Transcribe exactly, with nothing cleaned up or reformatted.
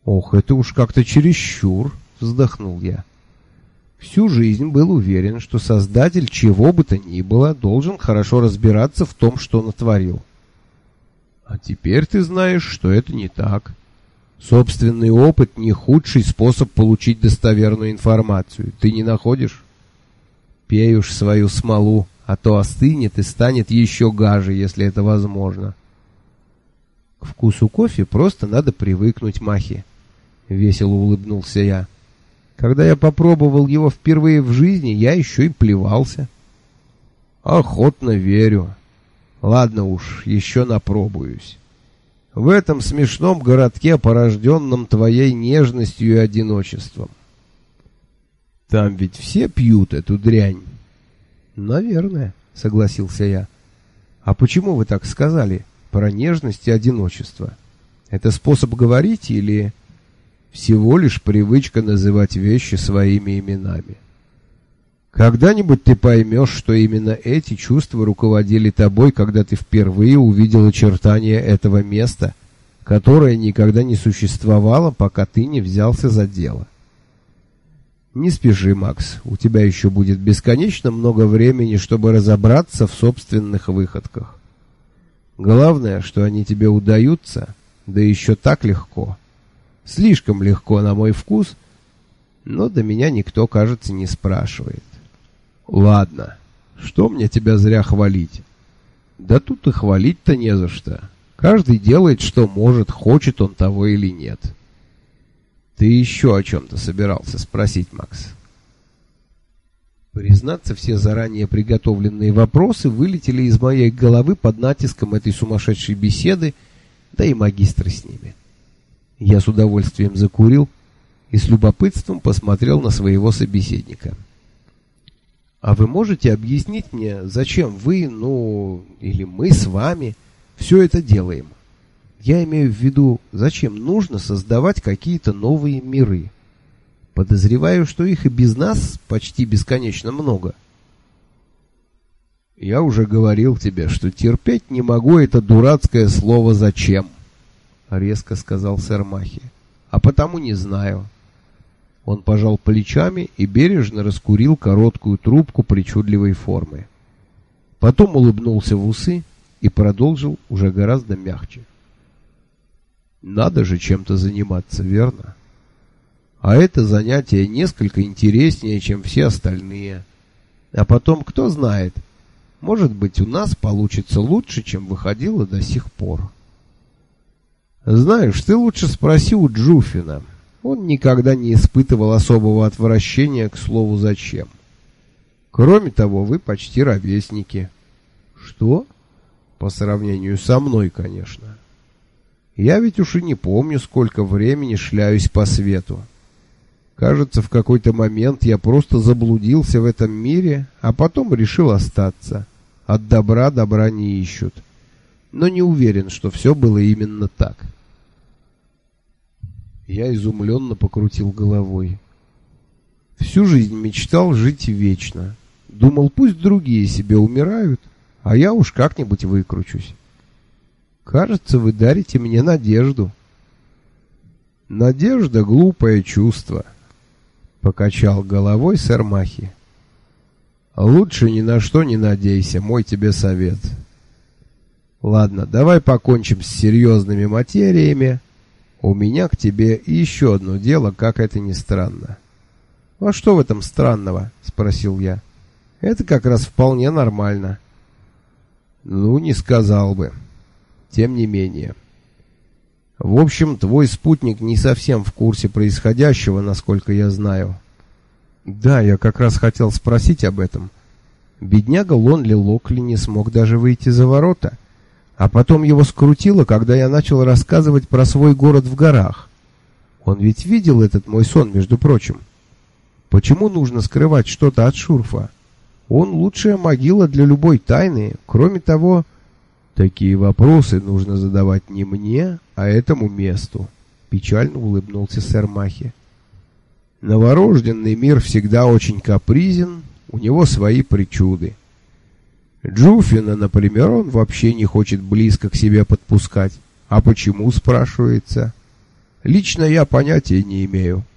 Ох, это уж как-то чересчур, вздохнул я. Всю жизнь был уверен, что создатель чего бы то ни было должен хорошо разбираться в том, что натворил. А теперь ты знаешь, что это не так. Собственный опыт не худший способ получить достоверную информацию. Ты не находишь? Пей уж свою смолу, а то остынет и станет еще гаже, если это возможно. К вкусу кофе просто надо привыкнуть, Махи. Весело улыбнулся я. Когда я попробовал его впервые в жизни, я еще и плевался. Охотно верю. Ладно уж, еще напробуюсь. В этом смешном городке, порожденном твоей нежностью и одиночеством. Там ведь все пьют эту дрянь. Наверное, согласился я. А почему вы так сказали про нежность и одиночество? Это способ говорить или всего лишь привычка называть вещи своими именами? Когда-нибудь ты поймешь, что именно эти чувства руководили тобой, когда ты впервые увидел очертания этого места, которое никогда не существовало, пока ты не взялся за дело. Не спеши, Макс, у тебя еще будет бесконечно много времени, чтобы разобраться в собственных выходках. Главное, что они тебе удаются, да еще так легко. Слишком легко на мой вкус, но до меня никто, кажется, не спрашивает. Ладно, что мне тебя зря хвалить? Да тут и хвалить-то не за что. Каждый делает, что может, хочет он того или нет. Ты еще о чем-то собирался спросить, Макс? Признаться, все заранее приготовленные вопросы вылетели из моей головы под натиском этой сумасшедшей беседы, да и магистра с ними. Я с удовольствием закурил и с любопытством посмотрел на своего собеседника. А вы можете объяснить мне, зачем вы, ну, или мы с вами все это делаем? Я имею в виду, зачем нужно создавать какие-то новые миры? Подозреваю, что их и без нас почти бесконечно много. Я уже говорил тебе, что терпеть не могу это дурацкое слово «зачем», — резко сказал сэр Махи. А потому не знаю. Он пожал плечами и бережно раскурил короткую трубку причудливой формы. Потом улыбнулся в усы и продолжил уже гораздо мягче. Надо же чем-то заниматься, верно? А это занятие несколько интереснее, чем все остальные. А потом, кто знает, может быть, у нас получится лучше, чем выходило до сих пор. Знаешь, ты лучше спроси у Джуфина. Он никогда не испытывал особого отвращения к слову «зачем». Кроме того, вы почти ровесники. Что? По сравнению со мной, конечно. Я ведь уж и не помню, сколько времени шляюсь по свету. Кажется, в какой-то момент я просто заблудился в этом мире, а потом решил остаться. От добра добра не ищут. Но не уверен, что все было именно так. Я изумленно покрутил головой. Всю жизнь мечтал жить вечно. Думал, пусть другие себе умирают, а я уж как-нибудь выкручусь. Кажется, вы дарите мне надежду. Надежда — глупое чувство, — покачал головой сэр Махи. Лучше ни на что не надейся, мой тебе совет. Ладно, давай покончим с серьезными материями. У меня к тебе еще одно дело, как это ни странно. — А что в этом странного? — спросил я. — Это как раз вполне нормально. — Ну, не сказал бы. Тем не менее. В общем, твой спутник не совсем в курсе происходящего, насколько я знаю. — Да, я как раз хотел спросить об этом. Бедняга Лонли Локли не смог даже выйти за ворота. А потом его скрутило, когда я начал рассказывать про свой город в горах. Он ведь видел этот мой сон, между прочим. Почему нужно скрывать что-то от Шурфа? Он лучшая могила для любой тайны. Кроме того, такие вопросы нужно задавать не мне, а этому месту. Печально улыбнулся сэр Махи. Новорожденный мир всегда очень капризен, у него свои причуды. Джуфина, например, он вообще не хочет близко к себе подпускать. А почему, спрашивается? Лично я понятия не имею.